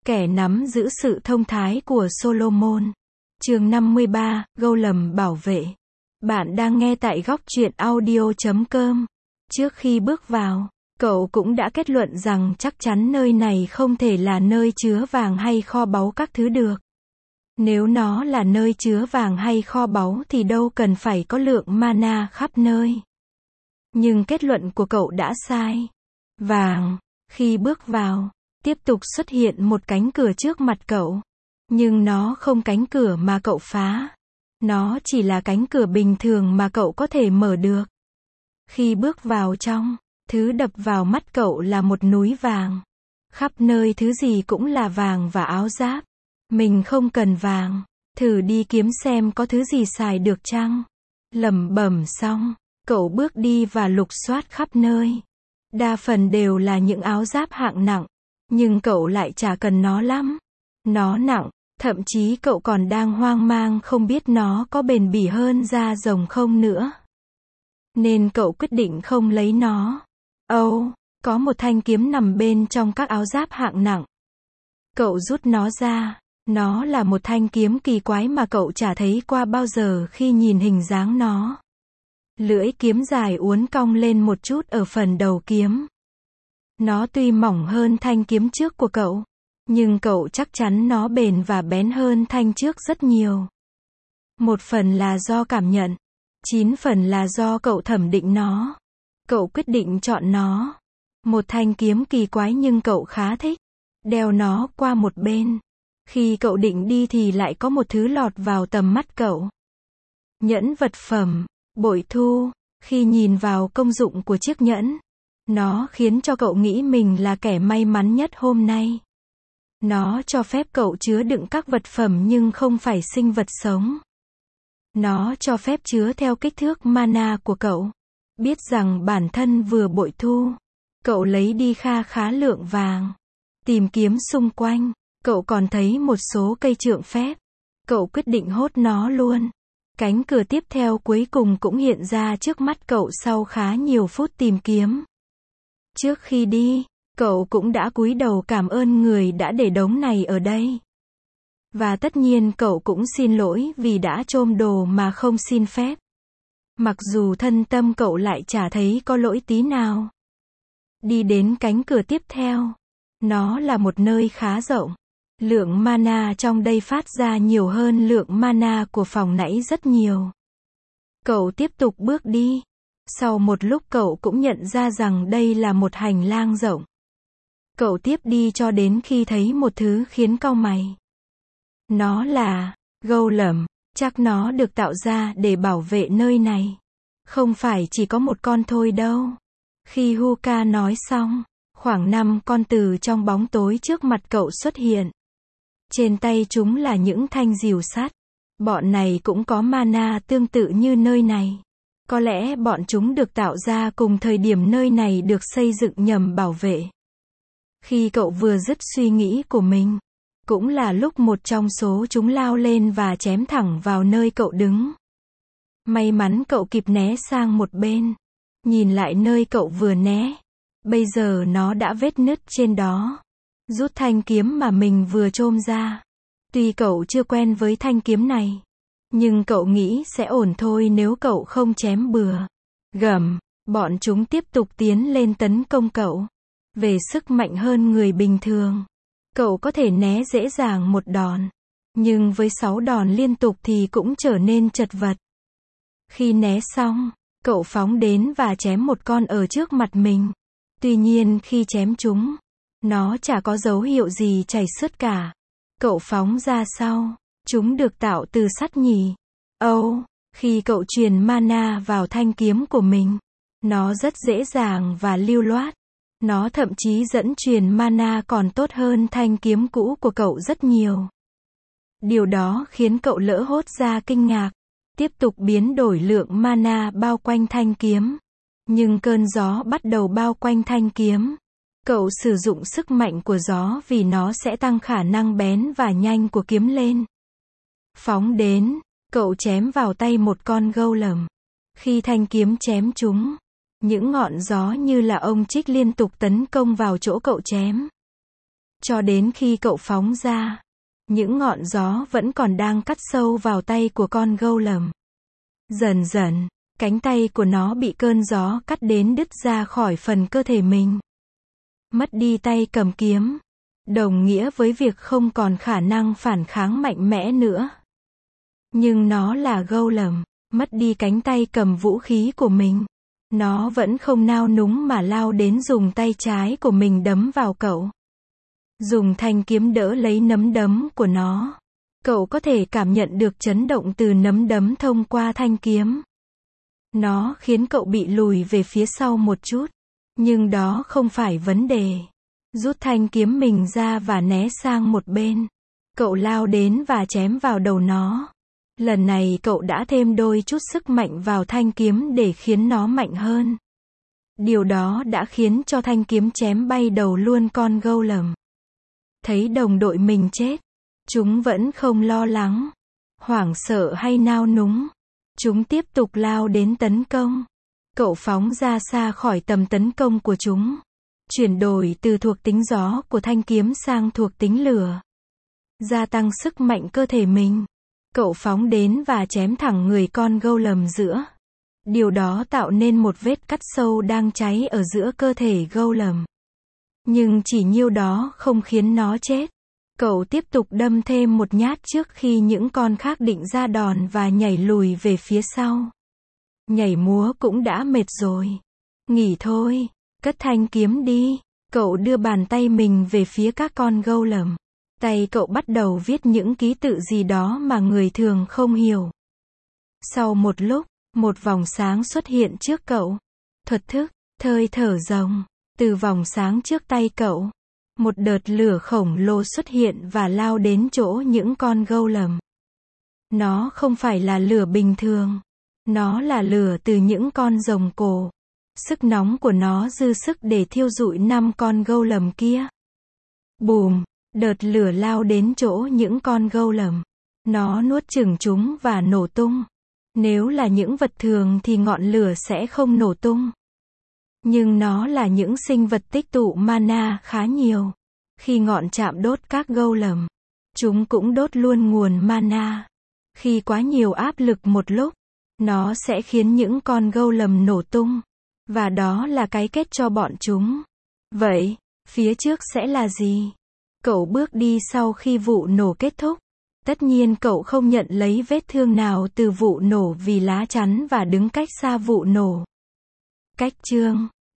Kẻ nắm giữ sự thông thái của Solomon. Chương 53, Golem bảo vệ. Bạn đang nghe tại góc truyện audio.com. Trước khi bước vào, cậu cũng đã kết luận rằng chắc chắn nơi này không thể là nơi chứa vàng hay kho báu các thứ được. Nếu nó là nơi chứa vàng hay kho báu thì đâu cần phải có lượng mana khắp nơi. Nhưng kết luận của cậu đã sai. Vàng, khi bước vào, tiếp tục xuất hiện một cánh cửa trước mặt cậu. Nhưng nó không cánh cửa mà cậu phá. Nó chỉ là cánh cửa bình thường mà cậu có thể mở được. Khi bước vào trong, thứ đập vào mắt cậu là một núi vàng. Khắp nơi thứ gì cũng là vàng và áo giáp. Mình không cần vàng, thử đi kiếm xem có thứ gì xài được chăng. Lẩm bẩm xong, cậu bước đi và lục soát khắp nơi. Đa phần đều là những áo giáp hạng nặng, nhưng cậu lại chả cần nó lắm. Nó nặng, thậm chí cậu còn đang hoang mang không biết nó có bền bỉ hơn da rồng không nữa. Nên cậu quyết định không lấy nó. Có một thanh kiếm nằm bên trong các áo giáp hạng nặng. Cậu rút nó ra. Nó là một thanh kiếm kỳ quái mà cậu chả thấy qua bao giờ khi nhìn hình dáng nó. Lưỡi kiếm dài uốn cong lên một chút ở phần đầu kiếm. Nó tuy mỏng hơn thanh kiếm trước của cậu, nhưng cậu chắc chắn nó bền và bén hơn thanh trước rất nhiều. Một phần là do cảm nhận, 9 phần là do cậu thẩm định nó. Cậu quyết định chọn nó. Một thanh kiếm kỳ quái nhưng cậu khá thích. Đeo nó qua một bên. Khi cậu định đi thì lại có một thứ lọt vào tầm mắt cậu. Nhẫn vật phẩm, bội thu. Khi nhìn vào công dụng của chiếc nhẫn, nó khiến cho cậu nghĩ mình là kẻ may mắn nhất hôm nay. Nó cho phép cậu chứa đựng các vật phẩm nhưng không phải sinh vật sống. Nó cho phép chứa theo kích thước mana của cậu. Biết rằng bản thân vừa bội thu, cậu lấy đi khá lượng vàng. Tìm kiếm xung quanh, cậu còn thấy một số cây trượng phép. Cậu quyết định hốt nó luôn. Cánh cửa tiếp theo cuối cùng cũng hiện ra trước mắt cậu sau khá nhiều phút tìm kiếm. Trước khi đi, cậu cũng đã cúi đầu cảm ơn người đã để đống này ở đây. Và tất nhiên cậu cũng xin lỗi vì đã chôm đồ mà không xin phép. Mặc dù thân tâm cậu lại chả thấy có lỗi tí nào. Đi đến cánh cửa tiếp theo. Nó là một nơi khá rộng. Lượng mana trong đây phát ra nhiều hơn lượng mana của phòng nãy rất nhiều. Cậu tiếp tục bước đi. Sau một lúc cậu cũng nhận ra rằng đây là một hành lang rộng. Cậu tiếp đi cho đến khi thấy một thứ khiến cau mày. Nó là Golem. Chắc nó được tạo ra để bảo vệ nơi này. Không phải chỉ có một con thôi đâu. Khi Huka nói xong, khoảng 5 con từ trong bóng tối trước mặt cậu xuất hiện. Trên tay chúng là những thanh rìu sắt. Bọn này cũng có mana tương tự như nơi này. Có lẽ bọn chúng được tạo ra cùng thời điểm nơi này được xây dựng nhằm bảo vệ. Khi cậu vừa dứt suy nghĩ của mình, cũng là lúc một trong số chúng lao lên và chém thẳng vào nơi cậu đứng. May mắn cậu kịp né sang một bên. Nhìn lại nơi cậu vừa né. Bây giờ nó đã vết nứt trên đó. Rút thanh kiếm mà mình vừa chôm ra. Tuy cậu chưa quen với thanh kiếm này, nhưng cậu nghĩ sẽ ổn thôi nếu cậu không chém bừa. Bọn chúng tiếp tục tiến lên tấn công cậu. Về sức mạnh hơn người bình thường, cậu có thể né dễ dàng một đòn. Nhưng với 6 đòn liên tục thì cũng trở nên chật vật. Khi né xong, cậu phóng đến và chém một con ở trước mặt mình. Tuy nhiên khi chém chúng, nó chả có dấu hiệu gì chảy xước cả. Cậu phóng ra sau, chúng được tạo từ sắt nhỉ. Khi cậu truyền mana vào thanh kiếm của mình, nó rất dễ dàng và lưu loát. Nó thậm chí dẫn truyền mana còn tốt hơn thanh kiếm cũ của cậu rất nhiều. Điều đó khiến cậu lỡ hốt ra kinh ngạc. Tiếp tục biến đổi lượng mana bao quanh thanh kiếm. Nhưng cơn gió bắt đầu bao quanh thanh kiếm. Cậu sử dụng sức mạnh của gió vì nó sẽ tăng khả năng bén và nhanh của kiếm lên. Phóng đến, cậu chém vào tay một con golem. Khi thanh kiếm chém chúng, những ngọn gió như là ông trích liên tục tấn công vào chỗ cậu chém. Cho đến khi cậu phóng ra, những ngọn gió vẫn còn đang cắt sâu vào tay của con golem. Dần dần, cánh tay của nó bị cơn gió cắt đến đứt ra khỏi phần cơ thể mình. Mất đi tay cầm kiếm, đồng nghĩa với việc không còn khả năng phản kháng mạnh mẽ nữa. Nhưng nó là golem, mất đi cánh tay cầm vũ khí của mình. Nó vẫn không nao núng mà lao đến dùng tay trái của mình đấm vào cậu. Dùng thanh kiếm đỡ lấy nắm đấm của nó. Cậu có thể cảm nhận được chấn động từ nắm đấm thông qua thanh kiếm. Nó khiến cậu bị lùi về phía sau một chút. Nhưng đó không phải vấn đề. Rút thanh kiếm mình ra và né sang một bên. Cậu lao đến và chém vào đầu nó. Lần này cậu đã thêm đôi chút sức mạnh vào thanh kiếm để khiến nó mạnh hơn. Điều đó đã khiến cho thanh kiếm chém bay đầu luôn con golem. Thấy đồng đội mình chết, chúng vẫn không lo lắng, hoảng sợ hay nao núng. Chúng tiếp tục lao đến tấn công. Cậu phóng ra xa khỏi tầm tấn công của chúng. Chuyển đổi từ thuộc tính gió của thanh kiếm sang thuộc tính lửa. Gia tăng sức mạnh cơ thể mình. Cậu phóng đến và chém thẳng người con golem giữa. Điều đó tạo nên một vết cắt sâu đang cháy ở giữa cơ thể golem. Nhưng chỉ nhiêu đó không khiến nó chết. Cậu tiếp tục đâm thêm một nhát trước khi những con khác định ra đòn và nhảy lùi về phía sau. Nhảy múa cũng đã mệt rồi. Nghỉ thôi, cất thanh kiếm đi. Cậu đưa bàn tay mình về phía các con golem. Tay cậu bắt đầu viết những ký tự gì đó mà người thường không hiểu. Sau một lúc, một vòng sáng xuất hiện trước cậu. Thuật thức, hơi thở rồng. Từ vòng sáng trước tay cậu, một đợt lửa khổng lồ xuất hiện và lao đến chỗ những con golem. Nó không phải là lửa bình thường. Nó là lửa từ những con rồng cổ. Sức nóng của nó dư sức để thiêu rụi 5 con golem kia. Bùm, đợt lửa lao đến chỗ những con golem. Nó nuốt chửng chúng và nổ tung. Nếu là những vật thường thì ngọn lửa sẽ không nổ tung. Nhưng nó là những sinh vật tích tụ mana khá nhiều. Khi ngọn chạm đốt các golem, chúng cũng đốt luôn nguồn mana. Khi quá nhiều áp lực một lúc, nó sẽ khiến những con golem nổ tung. Và đó là cái kết cho bọn chúng. Vậy, phía trước sẽ là gì? Cậu bước đi sau khi vụ nổ kết thúc. Tất nhiên cậu không nhận lấy vết thương nào từ vụ nổ vì lá chắn và đứng cách xa vụ nổ. Cách chương